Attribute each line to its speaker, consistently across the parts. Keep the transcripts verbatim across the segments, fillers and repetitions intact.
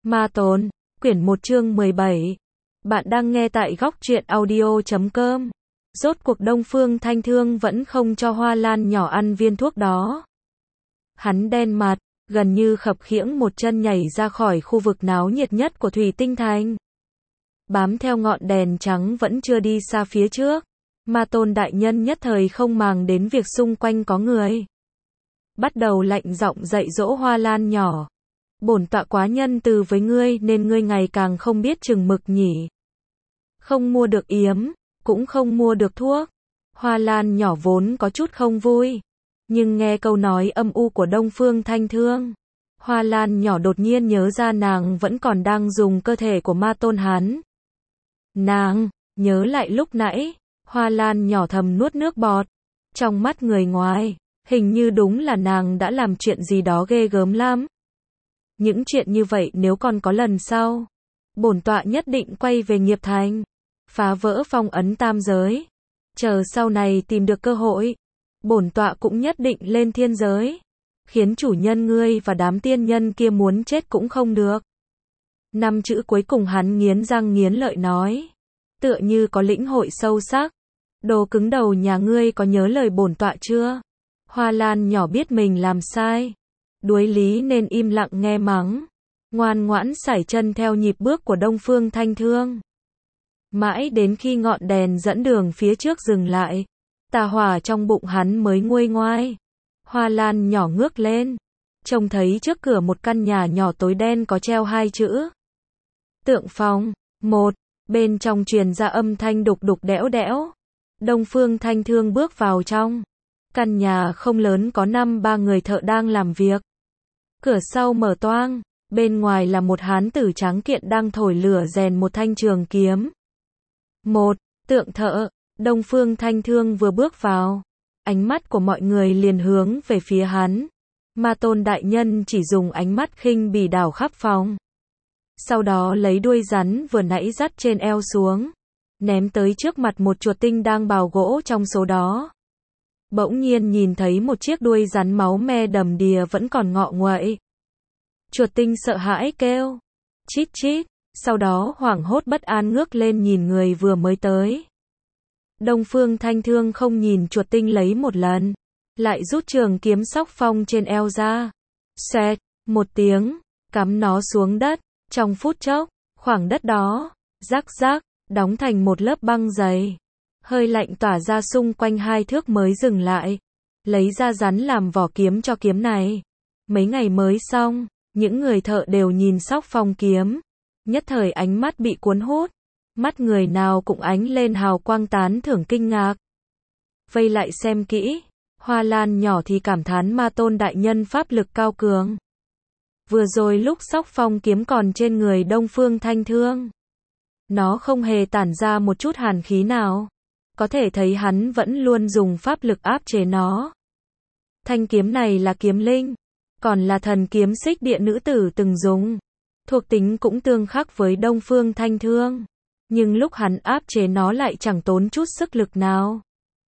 Speaker 1: Ma Tôn, quyển một chương mười bảy. Bạn đang nghe tại góc truyện audio chấm com. Rốt cuộc Đông Phương Thanh Thương vẫn không cho Hoa Lan nhỏ ăn viên thuốc đó. Hắn đen mặt, gần như khập khiễng một chân nhảy ra khỏi khu vực náo nhiệt nhất của Thủy Tinh Thành. Bám theo ngọn đèn trắng vẫn chưa đi xa phía trước. Ma Tôn đại nhân nhất thời không màng đến việc xung quanh có người. Bắt đầu lạnh giọng dạy dỗ Hoa Lan nhỏ. Bổn tọa quá nhân từ với ngươi nên ngươi ngày càng không biết chừng mực nhỉ. Không mua được yếm, cũng không mua được thuốc. Hoa Lan nhỏ vốn có chút không vui. Nhưng nghe câu nói âm u của Đông Phương Thanh Thương. Hoa Lan nhỏ đột nhiên nhớ ra nàng vẫn còn đang dùng cơ thể của Ma Tôn hắn. Nàng, nhớ lại lúc nãy, Hoa Lan nhỏ thầm nuốt nước bọt. Trong mắt người ngoài, hình như đúng là nàng đã làm chuyện gì đó ghê gớm lắm. Những chuyện như vậy nếu còn có lần sau, bổn tọa nhất định quay về Nghiệp Thành, phá vỡ phong ấn tam giới. Chờ sau này tìm được cơ hội, bổn tọa cũng nhất định lên thiên giới, khiến chủ nhân ngươi và đám tiên nhân kia muốn chết cũng không được. Năm chữ cuối cùng hắn nghiến răng nghiến lợi nói, tựa như có lĩnh hội sâu sắc. Đồ cứng đầu nhà ngươi có nhớ lời bổn tọa chưa? Hoa Lan nhỏ biết mình làm sai, đuối lý nên im lặng nghe mắng, ngoan ngoãn sải chân theo nhịp bước của Đông Phương Thanh Thương. Mãi đến khi ngọn đèn dẫn đường phía trước dừng lại, tà hỏa trong bụng hắn mới nguôi ngoai. Hoa Lan nhỏ ngước lên, trông thấy trước cửa một căn nhà nhỏ tối đen có treo hai chữ Tượng Phòng. Một, bên trong truyền ra âm thanh đục đục đẽo đẽo. Đông Phương Thanh Thương bước vào trong. Căn nhà không lớn có năm ba người thợ đang làm việc. Cửa sau mở toang, bên ngoài là một hán tử tráng kiện đang thổi lửa rèn một thanh trường kiếm. Một, tượng thợ. Đông Phương Thanh Thương vừa bước vào, ánh mắt của mọi người liền hướng về phía hắn. Ma Tôn đại nhân chỉ dùng ánh mắt khinh bỉ đảo khắp phòng. Sau đó lấy đuôi rắn vừa nãy dắt trên eo xuống, ném tới trước mặt một chuột tinh đang bào gỗ trong số đó. Bỗng nhiên nhìn thấy một chiếc đuôi rắn máu me đầm đìa vẫn còn ngọ nguậy. Chuột tinh sợ hãi kêu, chít chít, sau đó hoảng hốt bất an ngước lên nhìn người vừa mới tới. Đông Phương Thanh Thương không nhìn chuột tinh lấy một lần, lại rút trường kiếm sóc phong trên eo ra. Xoẹt, một tiếng, cắm nó xuống đất, trong phút chốc, khoảng đất đó, rắc rắc, đóng thành một lớp băng dày. Hơi lạnh tỏa ra xung quanh hai thước mới dừng lại. Lấy ra rắn làm vỏ kiếm cho kiếm này. Mấy ngày mới xong, những người thợ đều nhìn sóc phong kiếm. Nhất thời ánh mắt bị cuốn hút. Mắt người nào cũng ánh lên hào quang tán thưởng kinh ngạc. Vây lại xem kỹ, Hoa Lan nhỏ thì cảm thán Ma Tôn đại nhân pháp lực cao cường. Vừa rồi lúc sóc phong kiếm còn trên người Đông Phương Thanh Thương, nó không hề tản ra một chút hàn khí nào. Có thể thấy hắn vẫn luôn dùng pháp lực áp chế nó. Thanh kiếm này là kiếm linh, còn là thần kiếm xích địa nữ tử từng dùng. Thuộc tính cũng tương khắc với Đông Phương Thanh Thương. Nhưng lúc hắn áp chế nó lại chẳng tốn chút sức lực nào.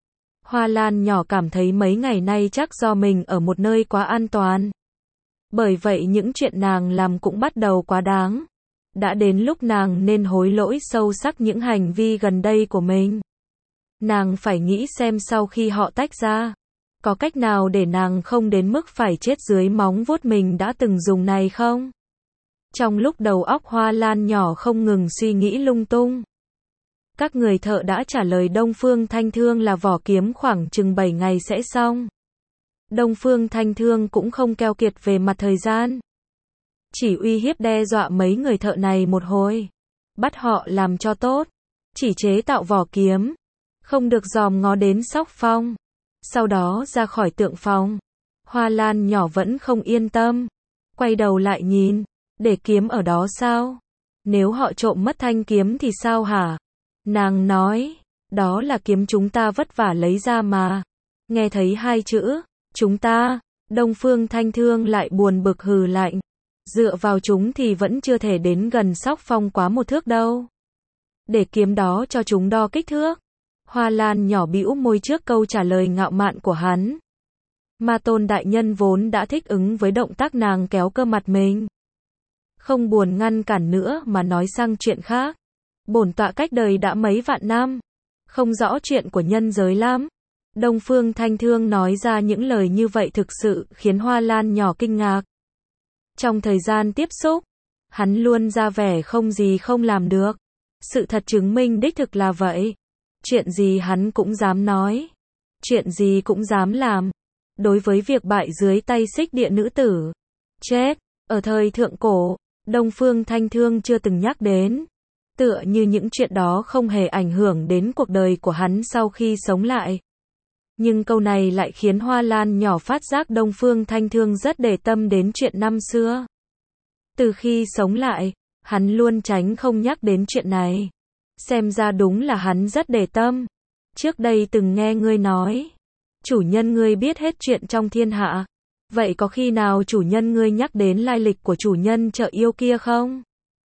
Speaker 1: Hoa Lan nhỏ cảm thấy mấy ngày nay chắc do mình ở một nơi quá an toàn. Bởi vậy những chuyện nàng làm cũng bắt đầu quá đáng. Đã đến lúc nàng nên hối lỗi sâu sắc những hành vi gần đây của mình. Nàng phải nghĩ xem sau khi họ tách ra, có cách nào để nàng không đến mức phải chết dưới móng vuốt mình đã từng dùng này không? Trong lúc đầu óc Hoa Lan nhỏ không ngừng suy nghĩ lung tung. Các người thợ đã trả lời Đông Phương Thanh Thương là vỏ kiếm khoảng chừng bảy ngày sẽ xong. Đông Phương Thanh Thương cũng không keo kiệt về mặt thời gian. Chỉ uy hiếp đe dọa mấy người thợ này một hồi. Bắt họ làm cho tốt. Chỉ chế tạo vỏ kiếm. Không được dòm ngó đến sóc phong. Sau đó ra khỏi tượng phòng. Hoa Lan nhỏ vẫn không yên tâm. Quay đầu lại nhìn. Để kiếm ở đó sao? Nếu họ trộm mất thanh kiếm thì sao hả? Nàng nói. Đó là kiếm chúng ta vất vả lấy ra mà. Nghe thấy hai chữ chúng ta, Đông Phương Thanh Thương lại buồn bực hừ lạnh. Dựa vào chúng thì vẫn chưa thể đến gần sóc phong quá một thước đâu. Để kiếm đó cho chúng đo kích thước. Hoa Lan nhỏ bĩu môi trước câu trả lời ngạo mạn của hắn. Ma Tôn đại nhân vốn đã thích ứng với động tác nàng kéo cơ mặt mình. không buồn ngăn cản nữa mà nói sang chuyện khác. Bổn tọa cách đời đã mấy vạn năm, không rõ chuyện của nhân giới lắm. Đông Phương Thanh Thương nói ra những lời như vậy thực sự khiến Hoa Lan nhỏ kinh ngạc. Trong thời gian tiếp xúc, hắn luôn ra vẻ không gì không làm được. Sự thật chứng minh đích thực là vậy. Chuyện gì hắn cũng dám nói. Chuyện gì cũng dám làm. Đối với việc bại dưới tay xích địa nữ tử, chết, ở thời thượng cổ, Đông Phương Thanh Thương chưa từng nhắc đến. Tựa như những chuyện đó không hề ảnh hưởng đến cuộc đời của hắn sau khi sống lại. Nhưng câu này lại khiến Hoa Lan nhỏ phát giác Đông Phương Thanh Thương rất để tâm đến chuyện năm xưa. Từ khi sống lại, hắn luôn tránh không nhắc đến chuyện này. Xem ra đúng là hắn rất để tâm. Trước đây từng nghe ngươi nói, chủ nhân ngươi biết hết chuyện trong thiên hạ. Vậy có khi nào chủ nhân ngươi nhắc đến lai lịch của chủ nhân chợ yêu kia không?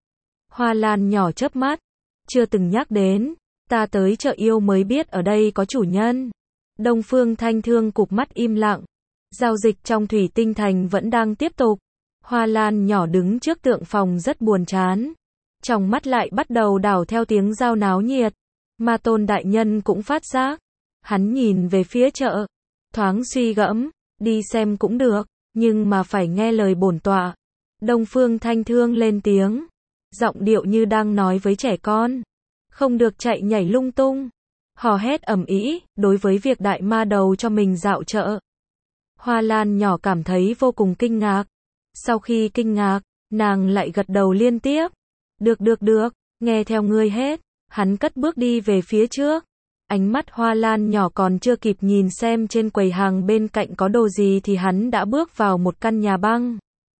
Speaker 1: Hoa Lan nhỏ chớp mắt, chưa từng nhắc đến, ta tới chợ yêu mới biết ở đây có chủ nhân. Đông Phương Thanh Thương cụp mắt im lặng. Giao dịch trong Thủy Tinh Thành vẫn đang tiếp tục. Hoa Lan nhỏ đứng trước tượng phòng rất buồn chán. Trong mắt lại bắt đầu đảo theo tiếng giao náo nhiệt. Ma Tôn đại nhân cũng phát giác. Hắn nhìn về phía chợ, thoáng suy gẫm, đi xem cũng được, nhưng mà phải nghe lời bổn tọa. Đông Phương Thanh Thương lên tiếng, giọng điệu như đang nói với trẻ con. Không được chạy nhảy lung tung, hò hét ầm ĩ, đối với việc đại ma đầu cho mình dạo chợ. Hoa Lan nhỏ cảm thấy vô cùng kinh ngạc. Sau khi kinh ngạc, nàng lại gật đầu liên tiếp. Được được được, nghe theo ngươi hết. Hắn cất bước đi về phía trước. Ánh mắt Hoa Lan nhỏ còn chưa kịp nhìn xem trên quầy hàng bên cạnh có đồ gì thì hắn đã bước vào một căn nhà băng.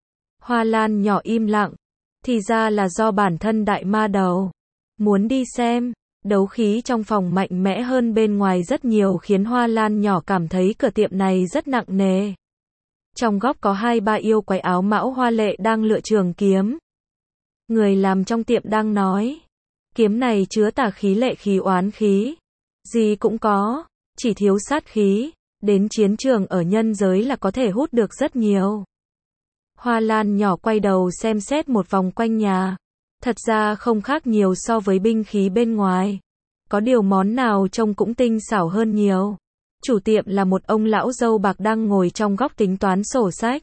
Speaker 1: Hoa Lan nhỏ im lặng. Thì ra là do bản thân đại ma đầu muốn đi xem. Đấu khí trong phòng mạnh mẽ hơn bên ngoài rất nhiều khiến Hoa Lan nhỏ cảm thấy cửa tiệm này rất nặng nề. Trong góc có hai ba yêu quái áo mão hoa lệ đang lựa trường kiếm. Người làm trong tiệm đang nói, kiếm này chứa tà khí lệ khí oán khí. Gì cũng có, chỉ thiếu sát khí. Đến chiến trường ở nhân giới là có thể hút được rất nhiều. Hoa Lan nhỏ quay đầu xem xét một vòng quanh nhà. Thật ra không khác nhiều so với binh khí bên ngoài. Có điều món nào trông cũng tinh xảo hơn nhiều. Chủ tiệm là một ông lão râu bạc đang ngồi trong góc tính toán sổ sách.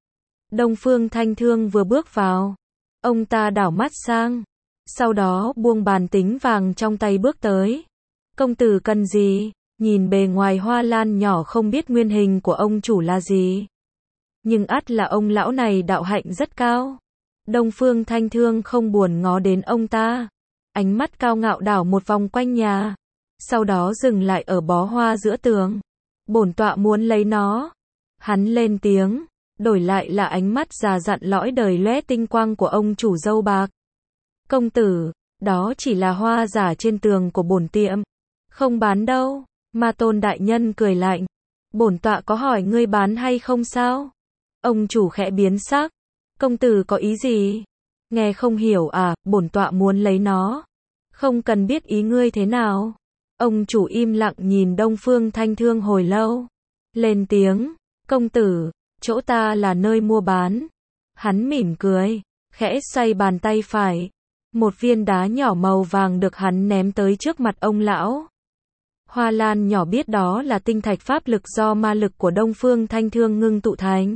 Speaker 1: Đông Phương Thanh Thương vừa bước vào. Ông ta đảo mắt sang. Sau đó buông bàn tính vàng trong tay bước tới. Công tử cần gì? Nhìn bề ngoài Hoa Lan nhỏ không biết nguyên hình của ông chủ là gì. Nhưng ắt là ông lão này đạo hạnh rất cao. Đông Phương Thanh Thương không buồn ngó đến ông ta. Ánh mắt cao ngạo đảo một vòng quanh nhà. Sau đó dừng lại ở bó hoa giữa tường. Bổn tọa muốn lấy nó. Hắn lên tiếng. Đổi lại là ánh mắt già dặn lõi đời lóe tinh quang của ông chủ râu bạc. Công tử, đó chỉ là hoa giả trên tường của bổn tiệm. Không bán đâu. Ma Tôn đại nhân cười lạnh. Bổn tọa có hỏi ngươi bán hay không sao? Ông chủ khẽ biến sắc. Công tử có ý gì? Nghe không hiểu à, bổn tọa muốn lấy nó. Không cần biết ý ngươi thế nào. Ông chủ im lặng nhìn Đông Phương Thanh Thương hồi lâu. Lên tiếng, công tử, chỗ ta là nơi mua bán. Hắn mỉm cười, khẽ xoay bàn tay phải. Một viên đá nhỏ màu vàng được hắn ném tới trước mặt ông lão. Hoa Lan nhỏ biết đó là tinh thạch pháp lực do ma lực của Đông Phương Thanh Thương ngưng tụ thành.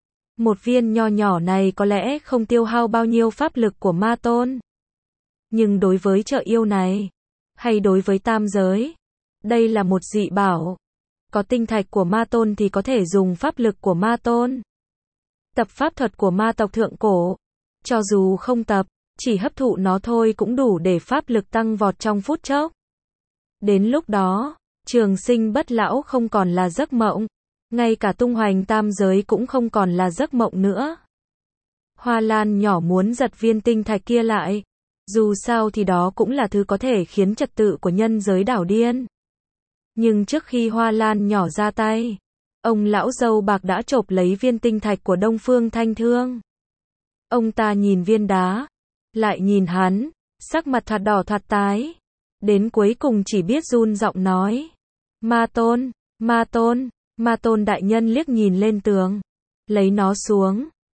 Speaker 1: Một viên nho nhỏ này có lẽ không tiêu hao bao nhiêu pháp lực của ma tôn. Nhưng đối với chợ yêu này, hay đối với tam giới, đây là một dị bảo. Có tinh thạch của ma tôn thì có thể dùng pháp lực của ma tôn. Tập pháp thuật của ma tộc thượng cổ. Cho dù không tập, chỉ hấp thụ nó thôi cũng đủ để pháp lực tăng vọt trong phút chốc. Đến lúc đó, trường sinh bất lão không còn là giấc mộng. Ngay cả tung hoành tam giới cũng không còn là giấc mộng nữa. Hoa Lan nhỏ muốn giật viên tinh thạch kia lại. Dù sao thì đó cũng là thứ có thể khiến trật tự của nhân giới đảo điên. Nhưng trước khi Hoa Lan nhỏ ra tay, ông lão râu bạc đã chộp lấy viên tinh thạch của Đông Phương Thanh Thương. Ông ta nhìn viên đá, lại nhìn hắn, sắc mặt thoạt đỏ thoạt tái. Đến cuối cùng chỉ biết run giọng nói. Ma tôn, ma tôn. Ma Tôn đại nhân liếc nhìn lên tường, lấy nó xuống,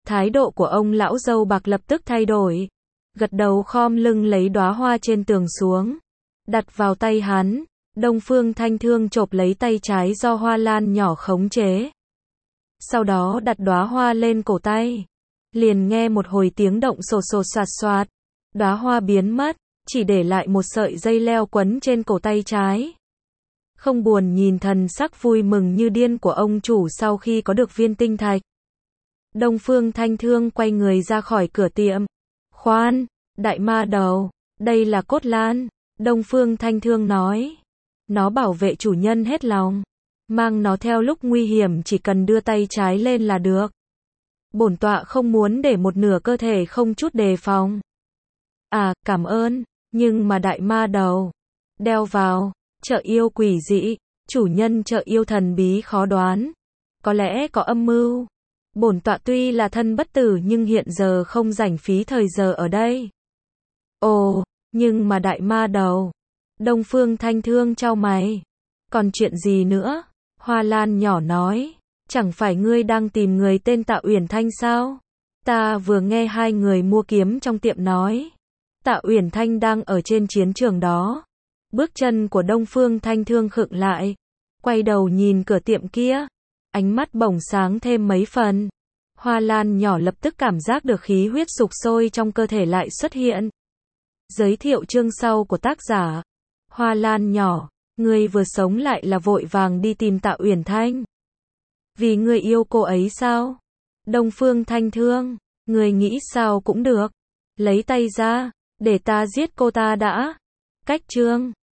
Speaker 1: Thái độ của ông lão râu bạc lập tức thay đổi. Gật đầu khom lưng lấy đóa hoa trên tường xuống. Đặt vào tay hắn. Đông Phương Thanh Thương chộp lấy tay trái do Hoa Lan nhỏ khống chế. Sau đó đặt đóa hoa lên cổ tay. Liền nghe một hồi tiếng động sột sột soạt soạt. Đóa hoa biến mất, chỉ để lại một sợi dây leo quấn trên cổ tay trái. Không buồn nhìn thần sắc vui mừng như điên của ông chủ sau khi có được viên tinh thạch. Đông Phương Thanh Thương quay người ra khỏi cửa tiệm. Khoan, đại ma đầu, đây là cốt lan. Đông Phương Thanh Thương nói. Nó bảo vệ chủ nhân hết lòng. Mang nó theo lúc nguy hiểm chỉ cần đưa tay trái lên là được. Bổn tọa không muốn để một nửa cơ thể không chút đề phòng. À, cảm ơn, nhưng mà đại ma đầu. Đeo vào, chợ yêu quỷ dị, chủ nhân chợ yêu thần bí khó đoán. Có lẽ có âm mưu. Bổn tọa tuy là thân bất tử nhưng hiện giờ không rảnh phí thời giờ ở đây. Ồ, nhưng mà đại ma đầu. Đông Phương Thanh Thương chau mày. Còn chuyện gì nữa? Hoa Lan nhỏ nói. Chẳng phải ngươi đang tìm người tên Tạ Uyển Thanh sao? Ta vừa nghe hai người mua kiếm trong tiệm nói. Tạ Uyển Thanh đang ở trên chiến trường đó. Bước chân của Đông Phương Thanh Thương khựng lại. Quay đầu nhìn cửa tiệm kia. Ánh mắt bỗng sáng thêm mấy phần. Hoa Lan nhỏ lập tức cảm giác được khí huyết sục sôi trong cơ thể lại xuất hiện. Giới thiệu chương sau của tác giả. Hoa Lan nhỏ, ngươi vừa sống lại là vội vàng đi tìm Tạ Uyển Thanh. Vì ngươi yêu cô ấy sao? Đông Phương Thanh Thương, ngươi nghĩ sao cũng được. Lấy tay ra, để ta giết cô ta đã. Cách chương